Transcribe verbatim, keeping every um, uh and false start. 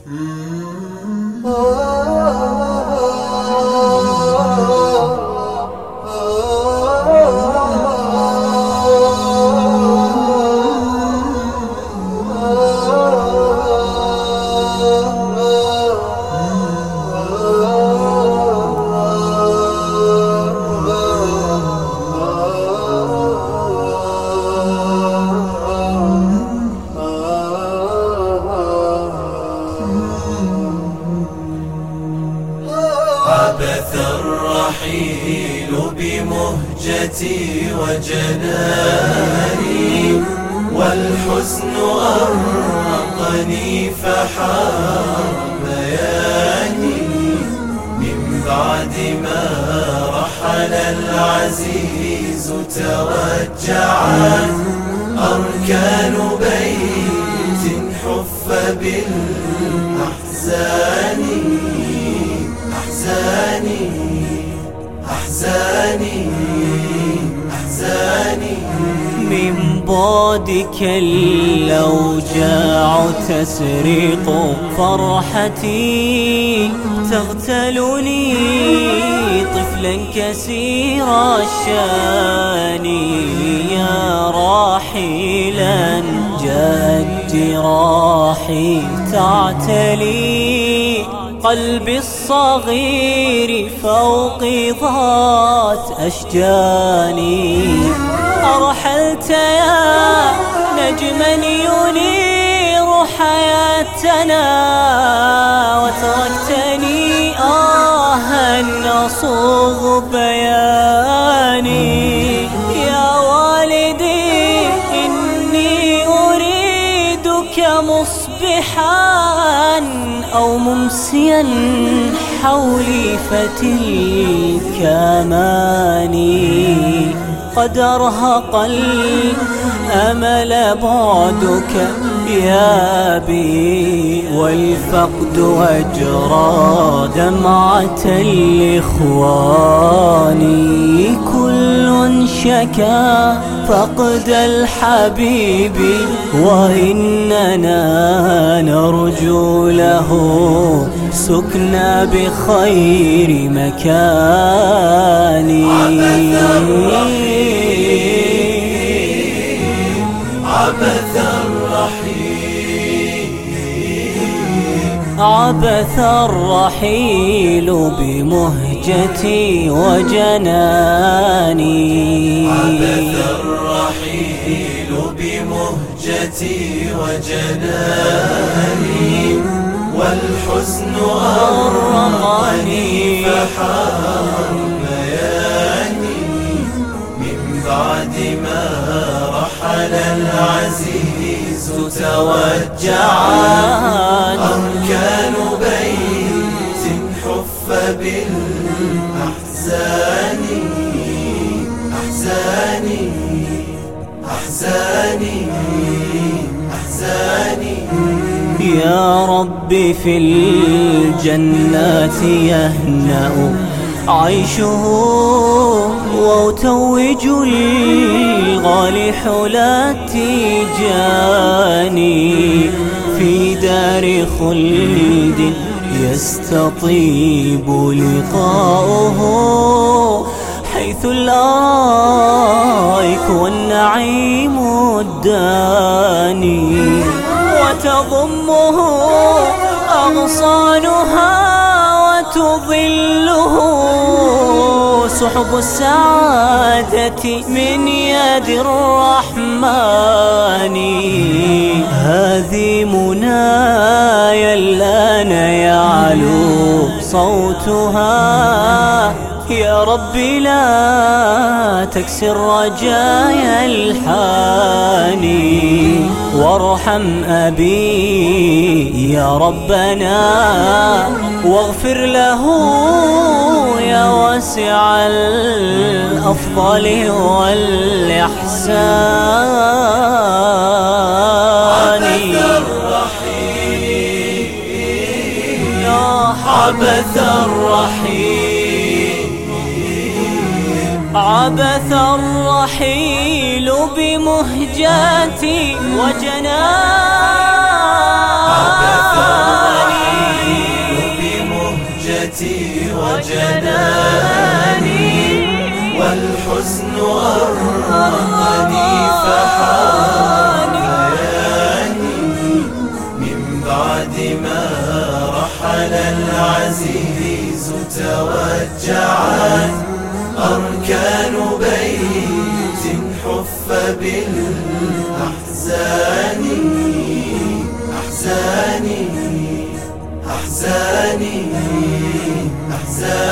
عبث الرحيل بمهجتي وجناني، والحزن أرقني فحار بياني. من بعد ما رحل العزيز توجعت أركان بيت حف بالأحزان. أحزاني أحزاني أحزاني من بعدك الأوجاع تسرق فرحتي، تغتالني طفلا كثير الشان. يا راحلا جاءت جراحي تعتلي قلبي الصغير فوق ذات أشجاني. أرحلت يا نجما ينير حياتنا، وتركتني آها أصوغ بياني. يا والدي إني أريدك مصبحا أو ممسيا حولي فتلك أماني. قد أرهق الأمل بعدك يا بي، والفقد أجرى دمعة الإخوان. كل شكا فقد الحبيب، وإننا نرجو له سكنا بخير مكان. عبث الرحيل عبث الرحيل بمهجتي وجناني. عبث الرحيل بمهجتي وجناني، والحزن أرقني فحار بياني. من بعد ما رحل العزيز توجعت أركان بيت حف بالأحزان. أحزاني أحزاني أحزاني يا رب في الجنات يهنأ عيشه، وتوج الغالي حلاتي جاني. في دار خلد يستطيب لقاؤه، حيث الآيك والنعيم الداني. وتضمه أغصانها وتظله سحب السعادة من يد الرحمن. هذه منايا الآن يعلو صوتها. يا ربي لا تكسر رجايا الحاني، وارحم أبي يا ربنا، واغفر له يا واسع الأفضل والإحسان. عبث الرحيل عبث الرحيل بمهجتي وجناني. جناني والحزن غرقني فحار بياني من بعد ما رحل العزيز توجعت أركان بيت حف بالأحزان أحزاني أحزاني أحزاني